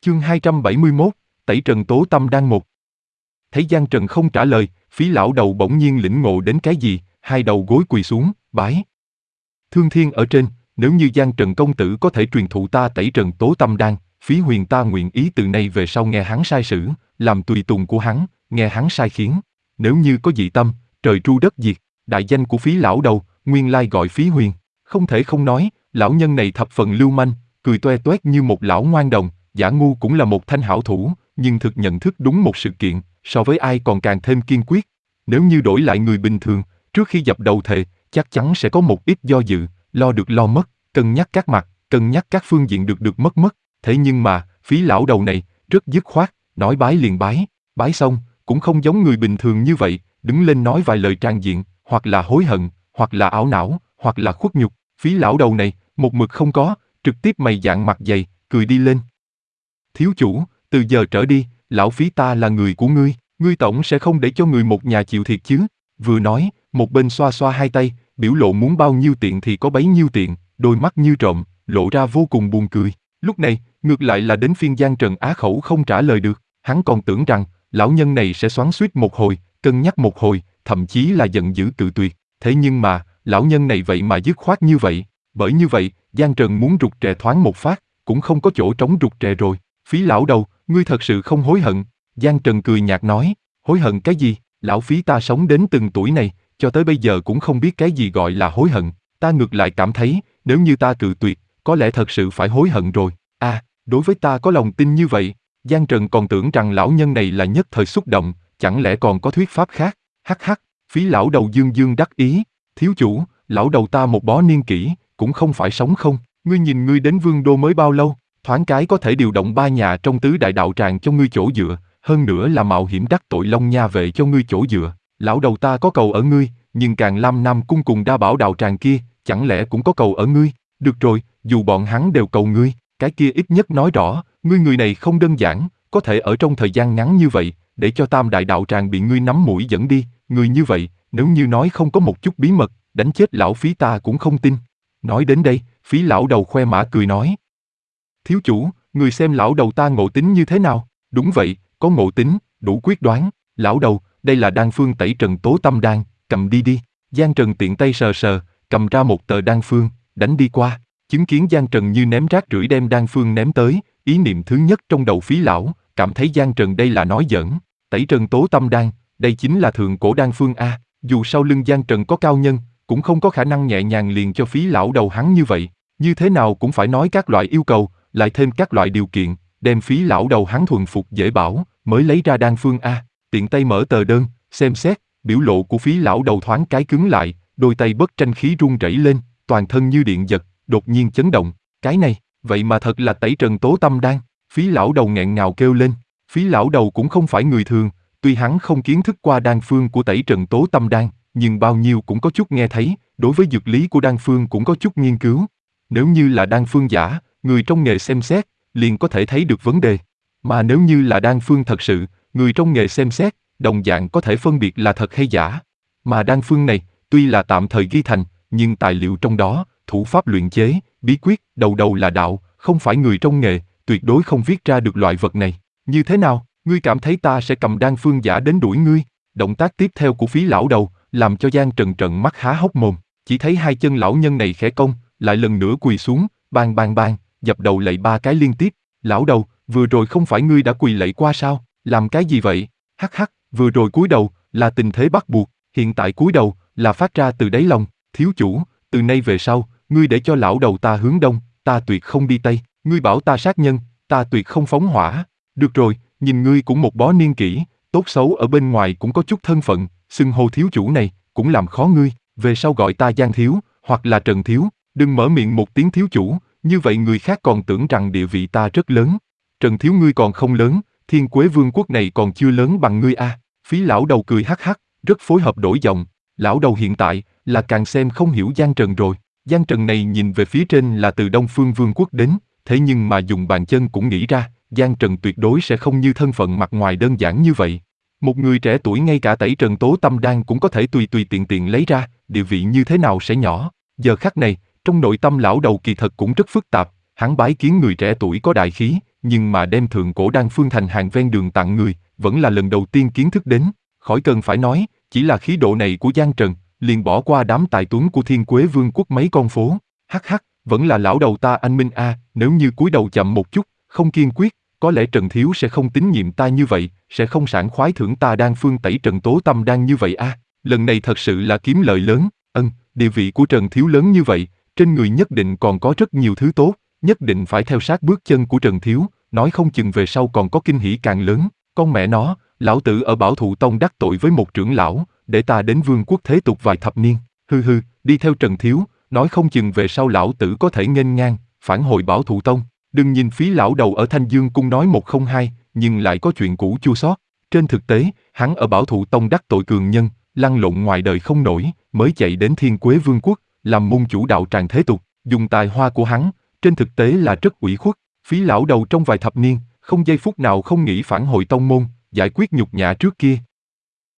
Chương 271, Tẩy Trần Tố Tâm Đan 1. Thấy Giang Trần không trả lời, Phí lão đầu bỗng nhiên lĩnh ngộ đến cái gì, hai đầu gối quỳ xuống, bái. Thương thiên ở trên, nếu như Giang Trần công tử có thể truyền thụ ta Tẩy Trần Tố Tâm Đan, Phí Huyền ta nguyện ý từ nay về sau nghe hắn sai sử, làm tùy tùng của hắn, nghe hắn sai khiến. Nếu như có dị tâm, trời tru đất diệt. Đại danh của Phí lão đầu, nguyên lai gọi Phí Huyền. Không thể không nói, lão nhân này thập phần lưu manh, cười toe toét như một lão ngoan đồng. Giả ngu cũng là một thanh hảo thủ, nhưng thực nhận thức đúng một sự kiện, so với ai còn càng thêm kiên quyết. Nếu như đổi lại người bình thường, trước khi dập đầu thề, chắc chắn sẽ có một ít do dự, lo được lo mất, cân nhắc các mặt, cân nhắc các phương diện được mất. Thế nhưng mà, Phí lão đầu này, rất dứt khoát, nói bái liền bái, bái xong, cũng không giống người bình thường như vậy, đứng lên nói vài lời trang diện, hoặc là hối hận, hoặc là ảo não, hoặc là khuất nhục. Phí lão đầu này, một mực không có, trực tiếp mày dạn mặt dày, cười đi lên. Thiếu chủ, từ giờ trở đi, lão Phí ta là người của ngươi tổng sẽ không để cho người một nhà chịu thiệt chứ? Vừa nói, một bên xoa xoa hai tay, biểu lộ muốn bao nhiêu tiện thì có bấy nhiêu tiện, đôi mắt như trộm, lộ ra vô cùng buồn cười. Lúc này, ngược lại là đến phiên Giang Trần á khẩu không trả lời được, hắn còn tưởng rằng, lão nhân này sẽ xoắn xuýt một hồi, cân nhắc một hồi, thậm chí là giận dữ cự tuyệt. Thế nhưng mà, lão nhân này vậy mà dứt khoát như vậy, bởi như vậy, Giang Trần muốn rụt rè thoáng một phát, cũng không có chỗ trống rụt rè rồi. Phí lão đầu, ngươi thật sự không hối hận? Giang Trần cười nhạt nói, hối hận cái gì? Lão Phí ta sống đến từng tuổi này, cho tới bây giờ cũng không biết cái gì gọi là hối hận. Ta ngược lại cảm thấy, nếu như ta cự tuyệt, có lẽ thật sự phải hối hận rồi. Đối với ta có lòng tin như vậy. Giang Trần còn tưởng rằng lão nhân này là nhất thời xúc động, chẳng lẽ còn có thuyết pháp khác? Hắc, Phí lão đầu dương dương đắc ý, thiếu chủ, lão đầu ta một bó niên kỷ, cũng không phải sống không. Ngươi nhìn ngươi đến Vương Đô mới bao lâu, thoáng cái có thể điều động 3 nhà trong tứ đại đạo tràng cho ngươi chỗ dựa, hơn nữa là mạo hiểm đắc tội Long Nha vệ cho ngươi chỗ dựa. Lão đầu ta có cầu ở ngươi, nhưng Càn Lam Nam cung cùng Đa Bảo đạo tràng kia, chẳng lẽ cũng có cầu ở ngươi? Được rồi, dù bọn hắn đều cầu ngươi, cái kia ít nhất nói rõ, ngươi người này không đơn giản, có thể ở trong thời gian ngắn như vậy, để cho Tam đại đạo tràng bị ngươi nắm mũi dẫn đi. Người như vậy, nếu như nói không có một chút bí mật, đánh chết lão Phí ta cũng không tin. Nói đến đây, Phí lão đầu khoe mã cười nói, thiếu chủ, người xem lão đầu ta ngộ tính như thế nào? Đúng vậy, có ngộ tính, đủ quyết đoán. Lão đầu, đây là đan phương Tẩy Trần Tố Tâm Đan, cầm đi. Giang Trần tiện tay sờ, cầm ra một tờ đan phương, đánh đi qua. Chứng kiến Giang Trần như ném rác rưởi đem đan phương ném tới, ý niệm thứ nhất trong đầu Phí lão, cảm thấy Giang Trần đây là nói giỡn. Tẩy Trần Tố Tâm Đan, đây chính là thượng cổ đan phương a. Dù sau lưng Giang Trần có cao nhân, cũng không có khả năng nhẹ nhàng liền cho Phí lão đầu hắn như vậy. Như thế nào cũng phải nói các loại yêu cầu, lại thêm các loại điều kiện, đem Phí lão đầu hắn thuần phục dễ bảo, mới lấy ra đan phương a. Tiện tay mở tờ đơn, xem xét, biểu lộ của Phí lão đầu thoáng cái cứng lại, đôi tay bất tranh khí run rẩy lên, toàn thân như điện giật, đột nhiên chấn động. Cái này, vậy mà thật là Tẩy Trần Tố Tâm Đan. Phí lão đầu nghẹn ngào kêu lên. Phí lão đầu cũng không phải người thường, tuy hắn không kiến thức qua đan phương của Tẩy Trần Tố Tâm Đan, nhưng bao nhiêu cũng có chút nghe thấy, đối với dược lý của đan phương cũng có chút nghiên cứu. Nếu như là đan phương giả, người trong nghề xem xét, liền có thể thấy được vấn đề. Mà nếu như là đan phương thật sự, người trong nghề xem xét, đồng dạng có thể phân biệt là thật hay giả. Mà đan phương này, tuy là tạm thời ghi thành, nhưng tài liệu trong đó, thủ pháp luyện chế, bí quyết, đầu là đạo, không phải người trong nghề, tuyệt đối không viết ra được loại vật này. Như thế nào, ngươi cảm thấy ta sẽ cầm đan phương giả đến đuổi ngươi? Động tác tiếp theo của Phí lão đầu, làm cho Giang Trần trợn mắt há hốc mồm, chỉ thấy hai chân lão nhân này khẽ cong, lại lần nữa quỳ xuống, bang, dập đầu lạy 3 cái liên tiếp. Lão đầu, vừa rồi không phải ngươi đã quỳ lạy qua sao? Làm cái gì vậy? Hắc, vừa rồi cúi đầu, là tình thế bắt buộc, hiện tại cúi đầu, là phát ra từ đáy lòng. Thiếu chủ, từ nay về sau, ngươi để cho lão đầu ta hướng đông, ta tuyệt không đi tây. Ngươi bảo ta sát nhân, ta tuyệt không phóng hỏa. Được rồi, nhìn ngươi cũng một bó niên kỷ, tốt xấu ở bên ngoài cũng có chút thân phận, xưng hô thiếu chủ này, cũng làm khó ngươi. Về sau gọi ta Giang thiếu, hoặc là Trần thiếu, đừng mở miệng một tiếng thiếu chủ, như vậy người khác còn tưởng rằng địa vị ta rất lớn. Trần thiếu ngươi còn không lớn, Thiên Quế Vương quốc này còn chưa lớn bằng ngươi a. Phí lão đầu cười hắc, rất phối hợp đổi giọng. Lão đầu hiện tại là càng xem không hiểu Giang Trần rồi. Giang Trần này nhìn về phía trên là từ Đông Phương Vương quốc đến, thế nhưng mà dùng bàn chân cũng nghĩ ra, Giang Trần tuyệt đối sẽ không như thân phận mặt ngoài đơn giản như vậy. Một người trẻ tuổi ngay cả Tẩy Trần Tố Tâm Đan cũng có thể tùy tiện lấy ra, địa vị như thế nào sẽ nhỏ. Giờ khắc này, trong nội tâm lão đầu kỳ thật cũng rất phức tạp, hắn bái kiến người trẻ tuổi có đại khí, nhưng mà đem thượng cổ đan phương thành hàng ven đường tặng người, vẫn là lần đầu tiên kiến thức đến. Khỏi cần phải nói, chỉ là khí độ này của Giang Trần, liền bỏ qua đám tài tuấn của Thiên Quế Vương quốc mấy con phố. Hắc hắc, vẫn là lão đầu ta anh minh a, nếu như cúi đầu chậm một chút, không kiên quyết, có lẽ Trần Thiếu sẽ không tín nhiệm ta như vậy, sẽ không sảng khoái thưởng ta đan phương tẩy Trần Tố Tâm đan như vậy a. Lần này thật sự là kiếm lợi lớn, địa vị của Trần Thiếu lớn như vậy, trên người nhất định còn có rất nhiều thứ tốt, nhất định phải theo sát bước chân của Trần Thiếu, nói không chừng về sau còn có kinh hỉ càng lớn. Con mẹ nó, lão tử ở Bảo Thụ Tông đắc tội với một trưởng lão, để ta đến Vương quốc thế tục vài thập niên, đi theo Trần Thiếu, nói không chừng về sau lão tử có thể nghênh ngang, phản hồi Bảo Thụ Tông. Đừng nhìn Phí lão đầu ở Thanh Dương cung nói một không hai, nhưng lại có chuyện cũ chua xót. Trên thực tế, hắn ở Bảo Thụ Tông đắc tội cường nhân, lăn lộn ngoài đời không nổi, mới chạy đến Thiên Quế Vương quốc, làm môn chủ đạo tràng thế tục, dùng tài hoa của hắn, trên thực tế là rất ủy khuất. Phí lão đầu trong vài thập niên, không giây phút nào không nghĩ phản hồi tông môn, giải quyết nhục nhã trước kia,